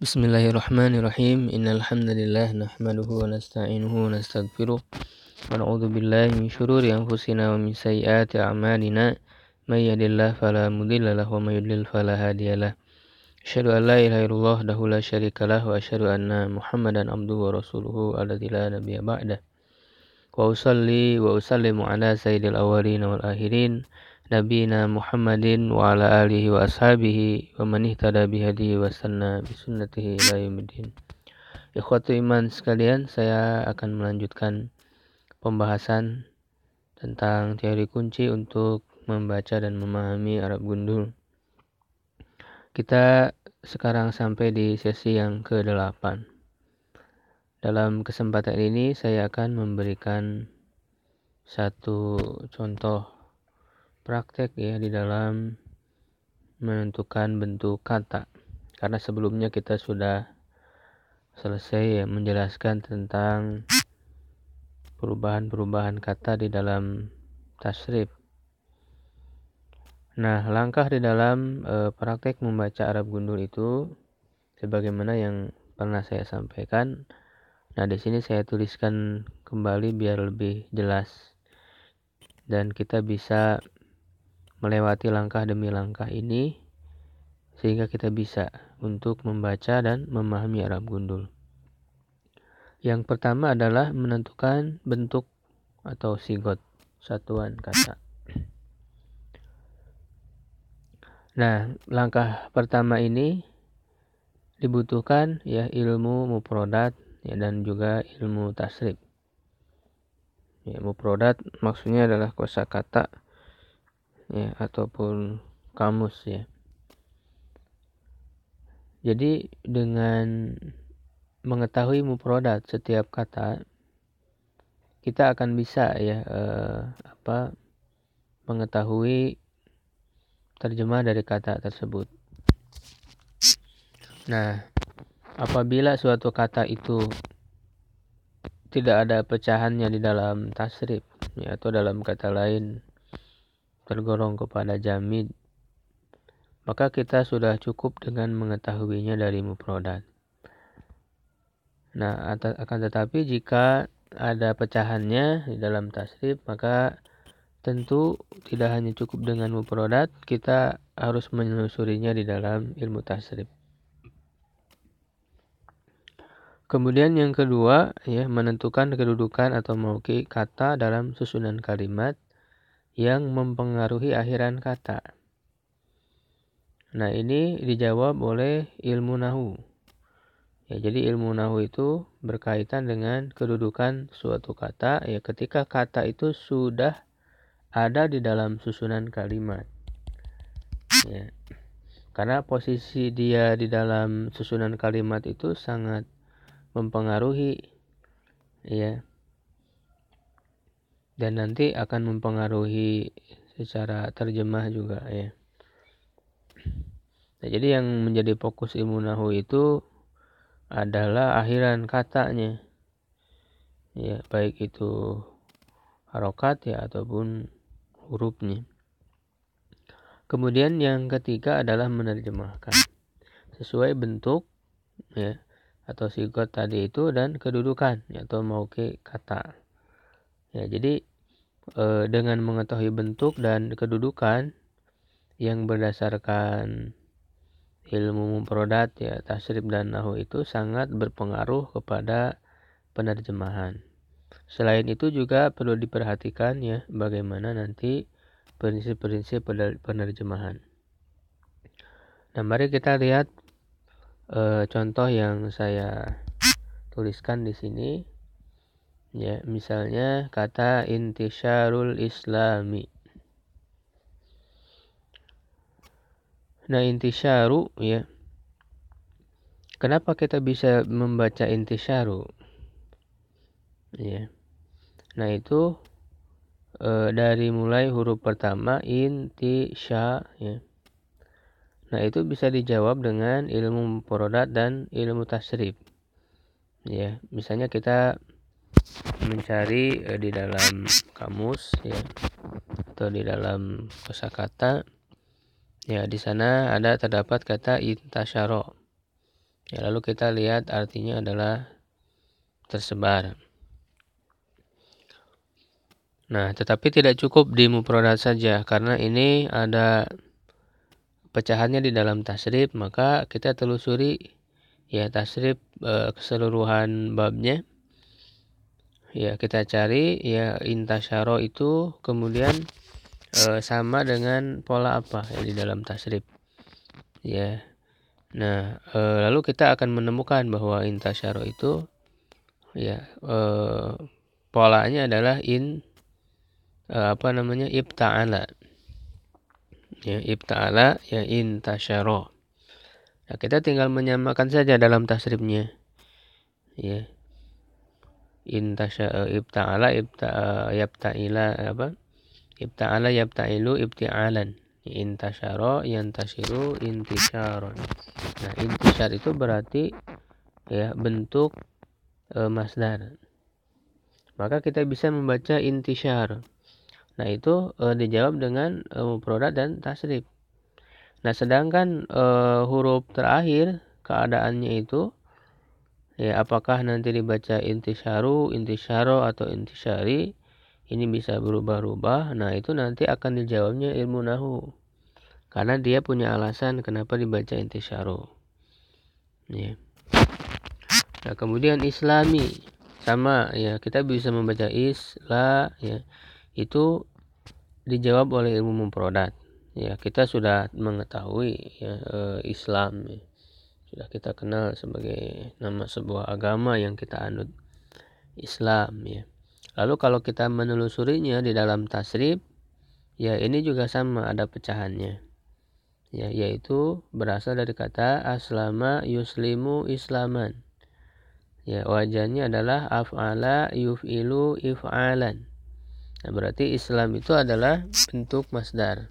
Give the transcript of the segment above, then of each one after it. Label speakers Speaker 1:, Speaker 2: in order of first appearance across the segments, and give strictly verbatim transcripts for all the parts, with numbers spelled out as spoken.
Speaker 1: Bismillahirrahmanirrahim. Innal hamdalillah nahmaduhu wa nasta'inuhu wa nastaghfiruh wa na'udzu billahi min shururi anfusina wa min sayyiati a'malina. May yahdihillahu fala mudilla lahu wa may yudlil fala hadiyalah. Asyhadu an la ilaha illallah wahdahu la syarikalah wa asyhadu anna Muhammadan abduhu wa rasuluhu alladzi la nabiyya ba'dah. Wa usalli wa usallimu ala sayyidil awwalin wal akhirin nabiyina Muhammadin wa ala alihi wa ashabihi wa man ihtada bihadihi wa sanna bisunnatihi ila yaumiddin. Ikhwatu iman sekalian, saya akan melanjutkan pembahasan tentang teori kunci untuk membaca dan memahami Arab gundul. Kita sekarang sampai di sesi yang kedelapan. Dalam kesempatan ini saya akan memberikan satu contoh praktek ya di dalam menentukan bentuk kata. Karena sebelumnya kita sudah selesai ya, menjelaskan tentang perubahan-perubahan kata di dalam tasrif. Nah, langkah di dalam e, praktek membaca Arab gundul itu sebagaimana yang pernah saya sampaikan. Nah, di sini saya tuliskan kembali biar lebih jelas dan kita bisa melewati langkah demi langkah ini sehingga kita bisa untuk membaca dan memahami Arab gundul. Yang pertama adalah menentukan bentuk atau sigot, satuan kata. Nah, langkah pertama ini dibutuhkan ya ilmu mufradat ya dan juga ilmu tasrif. Ya, mufradat maksudnya adalah kosakata ya ataupun kamus ya. Jadi dengan mengetahui mufradat setiap kata kita akan bisa ya eh, apa mengetahui terjemah dari kata tersebut. Nah, apabila suatu kata itu tidak ada pecahannya di dalam tasrif ya, atau dalam kata lain tergolong kepada jamid, maka kita sudah cukup dengan mengetahuinya dari mufradat. Nah, akan tetapi jika ada pecahannya di dalam tasrif, maka tentu tidak hanya cukup dengan mufradat, kita harus menelusurinya di dalam ilmu tasrif. Kemudian yang kedua, ya, menentukan kedudukan atau mauqi kata dalam susunan kalimat yang mempengaruhi akhiran kata. Nah, ini dijawab oleh ilmu nahu. Ya, jadi ilmu nahu itu berkaitan dengan kedudukan suatu kata ya ketika kata itu sudah ada di dalam susunan kalimat. Ya. Karena posisi dia di dalam susunan kalimat itu sangat mempengaruhi ya. Dan nanti akan mempengaruhi secara terjemah juga ya. Nah, jadi yang menjadi fokus ilmu nahu itu adalah akhiran katanya. Ya, baik itu harokat ya ataupun hurufnya. Kemudian yang ketiga adalah menerjemahkan sesuai bentuk ya atau sigot tadi itu dan kedudukan ya, atau mauqi kata. Ya, jadi e, dengan mengetahui bentuk dan kedudukan yang berdasarkan ilmu mufradat ya tasrif dan nahwu itu sangat berpengaruh kepada penerjemahan. Selain itu juga perlu diperhatikan ya bagaimana nanti prinsip-prinsip penerjemahan. Nah, mari kita lihat e, contoh yang saya tuliskan di sini. Ya, misalnya kata intisyarul islami. Nah, intisyaru ya. Kenapa kita bisa membaca intisyaru? Ya. Nah, itu e, dari mulai huruf pertama intisya ya. Nah, itu bisa dijawab dengan ilmu mufradat dan ilmu tasrif. Ya, misalnya kita mencari e, di dalam kamus ya atau di dalam kosakata ya, di sana ada terdapat kata intasyara Ya, lalu kita lihat artinya adalah tersebar. Nah, tetapi tidak cukup di mufradat saja karena ini ada pecahannya di dalam tasrif, maka kita telusuri ya tasrif e, keseluruhan babnya. Ya, kita cari ya intasyaro itu kemudian e, sama dengan pola apa ya di dalam tasrif. Ya. Nah, e, lalu kita akan menemukan bahwa intasyaro itu ya e, polanya adalah in e, apa namanya ibta'ala. Ya, ibta'ala ya intasyaro. Nah, kita tinggal menyamakan saja dalam tasrifnya. Ya. Intasya ibta'ala ibta yabta'ila apa? Ibta'ala yabta'ilu ibti'alan. Intasyara yantasiru intisyaron. Nah, intisyar itu berarti ya bentuk e, masdar. Maka kita bisa membaca intisyar. Nah, itu e, dijawab dengan e, mufradat dan tasrif. Nah, sedangkan e, huruf terakhir keadaannya itu ya apakah nanti dibaca intisyaru, intisyaro atau intisyari, ini bisa berubah-ubah. Nah, itu nanti akan dijawabnya ilmu nahu. Karena dia punya alasan kenapa dibaca intisyaru. Ya. Nah, kemudian islami sama ya, kita bisa membaca isla ya. Itu dijawab oleh ilmu mufradat. Ya, kita sudah mengetahui ya e, Islam ya. Sudah kita kenal sebagai nama sebuah agama yang kita anut, Islam ya. Lalu kalau kita menelusurinya di dalam tasrif, ya ini juga sama ada pecahannya. Ya, yaitu berasal dari kata aslama yuslimu islaman. Ya, wajannya adalah af'ala yuf'ilu if'alan. Nah, berarti Islam itu adalah bentuk masdar.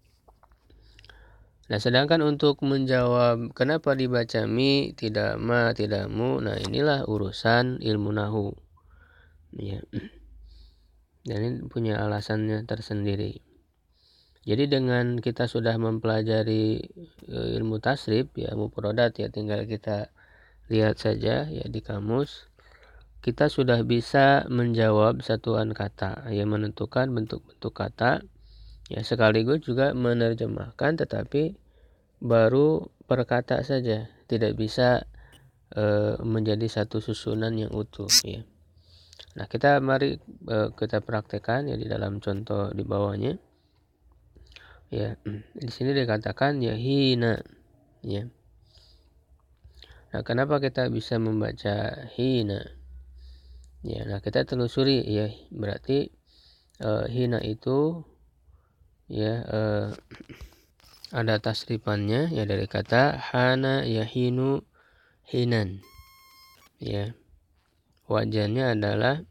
Speaker 1: Nah, sedangkan untuk menjawab kenapa dibaca mi, tidak ma, tidak mu, nah inilah urusan ilmu nahu. Ya. Dan ini punya alasannya tersendiri. Jadi dengan kita sudah mempelajari e, ilmu tasrif ya mufradat ya, tinggal kita lihat saja ya di kamus, kita sudah bisa menjawab satuan kata, ya menentukan bentuk-bentuk kata, ya sekaligus juga menerjemahkan, tetapi baru per kata saja, tidak bisa e, menjadi satu susunan yang utuh ya. Nah, kita mari e, kita praktekkan ya di dalam contoh di bawahnya. Ya, di sini dikatakan ya hina ya. Nah, kenapa kita bisa membaca hina? Ya, nah kita telusuri ya, berarti uh, hina itu ya uh, ada tasrifannya ya dari kata hana yahinu hinan. Ya. Wajannya adalah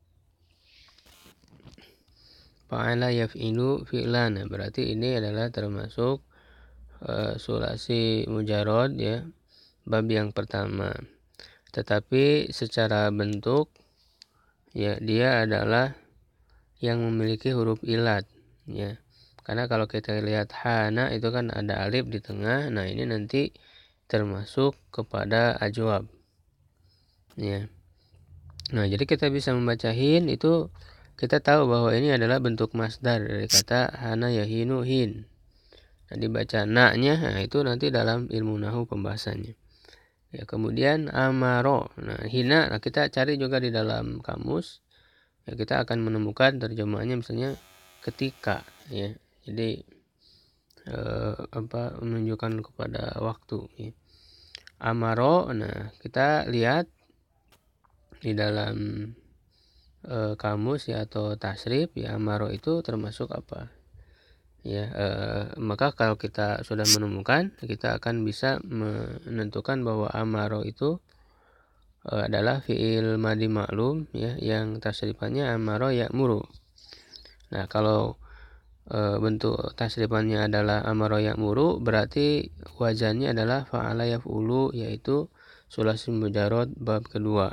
Speaker 1: fa'ala yaf'ilu fi'lan. Berarti ini adalah termasuk uh, sulasi mujarod ya, bab yang pertama. Tetapi secara bentuk ya dia adalah yang memiliki huruf ilat ya. Karena kalau kita lihat hana itu kan ada alif di tengah. Nah, ini nanti termasuk kepada ajwab. Ya. Nah, jadi kita bisa membaca hin itu kita tahu bahwa ini adalah bentuk masdar dari kata hana yahinu hin. Nah, dibaca na-nya, nah itu nanti dalam ilmu nahu pembahasannya. Ya, kemudian amaro. Nah, hina nah kita cari juga di dalam kamus. Ya, kita akan menemukan terjemahannya misalnya ketika ya. Jadi eh, apa menunjukkan kepada waktu ya. Amaro, nah kita lihat di dalam e, kamus ya atau tasrif ya, amaro itu termasuk apa ya, e, maka kalau kita sudah menemukan, kita akan bisa menentukan bahwa amaro itu e, adalah fi'il madi maklum ya, yang tasrifannya amaro ya'muru. Nah, kalau e, bentuk tasrifannya adalah amaro ya'muru, berarti wazannya adalah fa'ala yaf'ulu, yaitu sulasi mujarod bab kedua.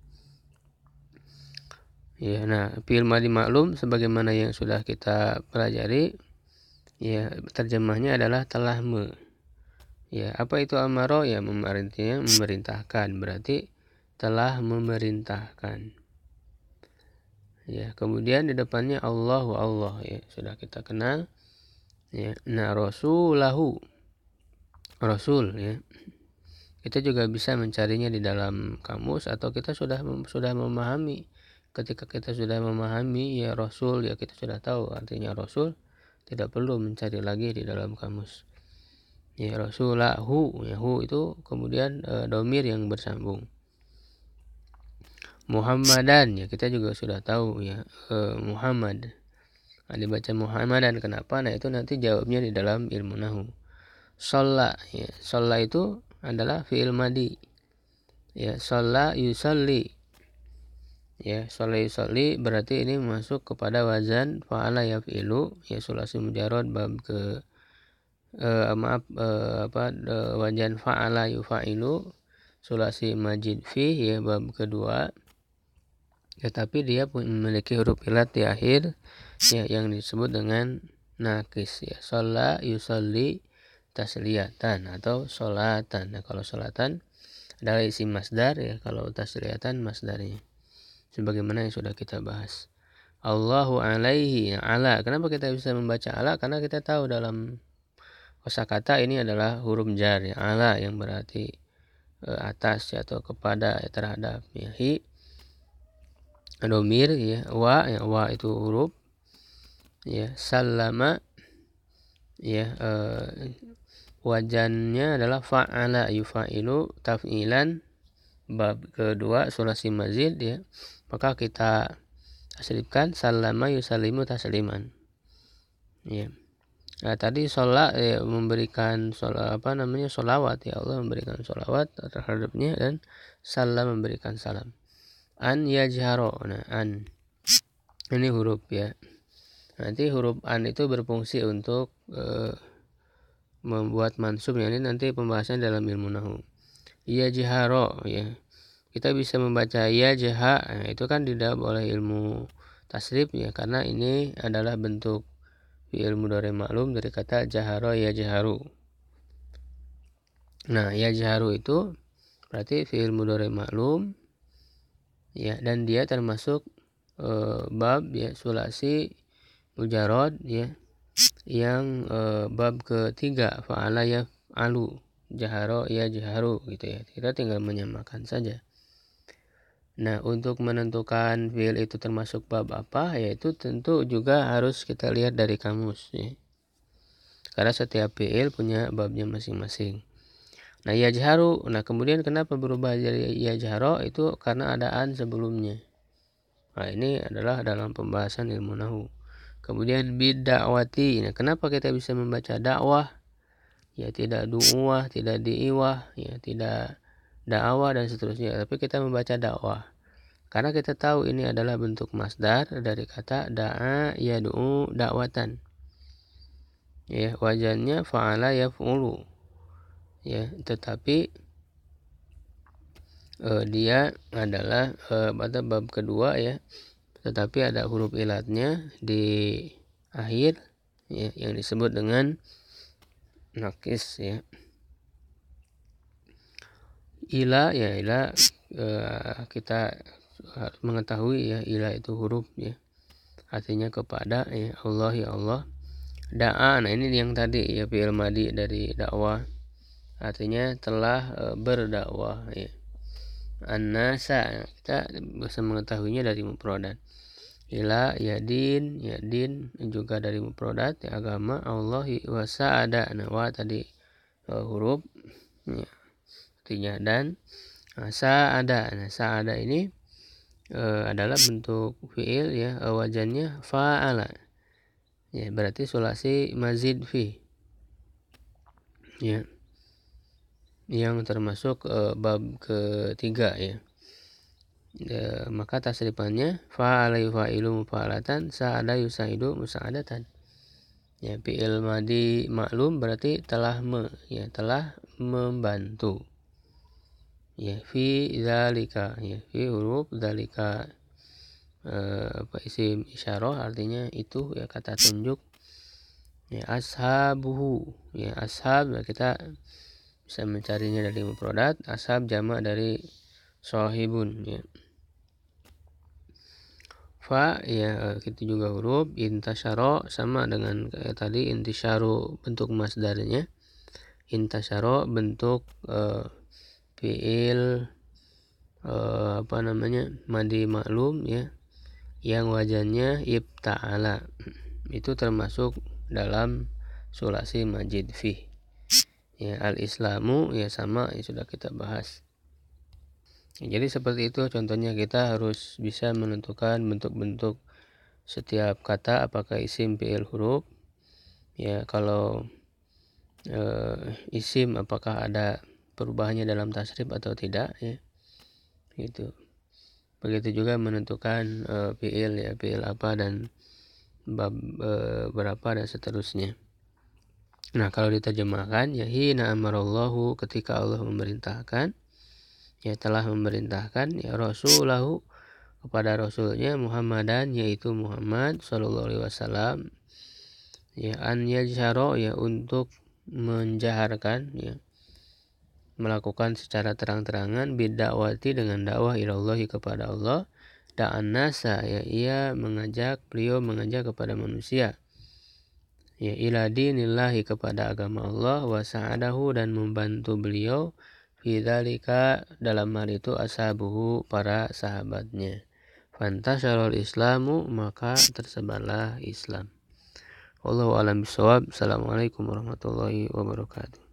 Speaker 1: Ya, nah, fi'il madi maklum sebagaimana yang sudah kita pelajari, ya terjemahnya adalah telah me. Ya, apa itu amaro? Ya, artinya memerintahkan, berarti telah memerintahkan. Ya, kemudian di depannya Allahu Allah, ya sudah kita kenal. Ya, nah rasulahu, rasul, ya. Kita juga bisa mencarinya di dalam kamus atau kita sudah sudah memahami. Ketika kita sudah memahami ya rasul, ya kita sudah tahu artinya rasul, tidak perlu mencari lagi di dalam kamus. Ya rasulahu, ya hu itu kemudian e, domir yang bersambung. Muhammadan, ya kita juga sudah tahu ya e, Muhammad. Nah, dibaca Muhammadan, kenapa? Nah itu nanti jawabnya di dalam ilmu nahu. Sholla, ya sholla itu adalah fi'il madi. Ya sholla yusalli, ya sholla yusalli berarti ini masuk kepada wazan fa'ala yaf'ilu, ya sulasi mujarrad bab ke Uh, maaf uh, apa uh, wajan fa'ala yufa'ilu sulasi majid fi, ya bab kedua, ya tapi dia memiliki huruf ilat di akhir, ya yang disebut dengan nakis, ya sholla yusalli tasliyatan atau sholatan. Nah, kalau sholatan adalah isim masdar, ya kalau tasliyatan masdarnya, sebagaimana yang sudah kita bahas. Allahu alaihi, ya, ala. Kenapa kita bisa membaca ala? Karena kita tahu dalam kosakata ini adalah huruf jar, ya ala yang berarti e, atas, ya, atau kepada, ya, terhadap, ya hi domir, ya wa, ya wa itu huruf, ya sallama, ya e, wajannya adalah fa'ala yufa'ilu taf'ilan bab kedua sulasi mazid, ya maka kita tasrifkan sallama yusallimu tasliman, ya. Nah, tadi sholat, ya, memberikan sholat apa namanya sholawat, ya Allah memberikan sholawat terhadapnya, dan salam memberikan salam. An yajharo, nah an ini huruf, ya. Nanti huruf an itu berfungsi untuk e, membuat mansub, ya ini nanti pembahasan dalam ilmu nahu. Yajharo, ya kita bisa membaca yajha, nah, itu kan tidak boleh ilmu tasrif, ya karena ini adalah bentuk fi'il mudhari maklum dari kata jaharo yajharu. Nah, yajharu itu berarti fi'il mudhari maklum, ya, dan dia termasuk e, bab, ya sulasi mujarrad, ya yang e, bab ketiga fa'ala yaf'alu, jaharo yajharu gitu, ya. Kita tinggal menyamakan saja. Nah, untuk menentukan fi'il itu termasuk bab apa, yaitu tentu juga harus kita lihat dari kamus, ya. Karena setiap fi'il punya babnya masing-masing. Nah, yajharu, nah kemudian kenapa berubah dari yajharo? Itu karena ada an sebelumnya. Nah, ini adalah dalam pembahasan ilmu nahu. Kemudian bidda'wati, nah kenapa kita bisa membaca dakwah? Ya tidak du'wah, tidak di'iwah, ya tidak da'awah dan seterusnya, tapi kita membaca dakwah karena kita tahu ini adalah bentuk masdar dari kata da'a yad'u da'watan, ya wajannya fa'ala yaf'ulu, ya tetapi eh, dia adalah eh, pada bab kedua, ya tetapi ada huruf ilatnya di akhir, ya yang disebut dengan nakis, ya ila, ya ila eh, kita harus mengetahui, ya ila itu huruf, ya artinya kepada, ya Allah, ya Allah. Da'a, nah ini yang tadi, ya fi'il madi dari dakwah, artinya telah e, berdakwah, ya. An-nasa, kita bisa mengetahuinya dari mufradat. Ila, ya din, ya din juga dari mufradat, ya agama, Allah wa sa'ada, nah wa tadi e, huruf, ya artinya dan. Nah, sa'ada, nah sa'ada ini e, adalah bentuk fi'il, ya wajannya fa'ala, ya berarti sulasi mazid fi, ya yang termasuk e, bab ketiga, ya. E, maka tasrifannya fa'ala yufa'ilu mufa'alatan, sa'ada yusaidu musa'adatan, ya fi'il madi maklum berarti telah me, ya telah membantu, ya fi zalika, ya fi huruf zalika eh, apa isim isyarah artinya itu, ya kata tunjuk, ya ashabuhu, ya ashab, ya kita bisa mencarinya dari mufradat, ashab jamak dari sahibun ya. Fa ya itu juga huruf, intasyara sama dengan kayak tadi, intisyaru bentuk masdarnya, intasyara bentuk uh, fiil uh, apa namanya madi maklum ya, yang wajannya ibta'ala, itu termasuk dalam sulasi majid fi ya. Al-islamu ya sama ya, sudah kita bahas. Jadi seperti itu contohnya, kita harus bisa menentukan bentuk-bentuk setiap kata, apakah isim, fi'il, huruf ya. Kalau e, isim apakah ada perubahannya dalam tasrif atau tidak ya, gitu. Begitu juga menentukan e, fi'il ya, fi'il apa dan bab e, berapa dan seterusnya. Nah, kalau diterjemahkan ya, hina amarallahu, ketika Allah memerintahkan ya, telah memerintahkan ya, rasulahu, kepada rasulnya, Muhammadan yaitu Muhammad sallallahu alaihi wasallam ya, an yajhara ya, untuk menjaharkan ya, melakukan secara terang-terangan, bidakwati, dengan dakwah, ilallahi, kepada Allah, da'an nasa ya, ia mengajak, beliau mengajak kepada manusia ya, ila dinillahi, kepada agama Allah, wa sa'adahu, dan membantu beliau, fidzalika, dalam hal itu, ashabuhu, para sahabatnya. Fantasyarul islamu, maka tersebarlah Islam. Wallahu a'lam bishawab. Assalamualaikum warahmatullahi wabarakatuh.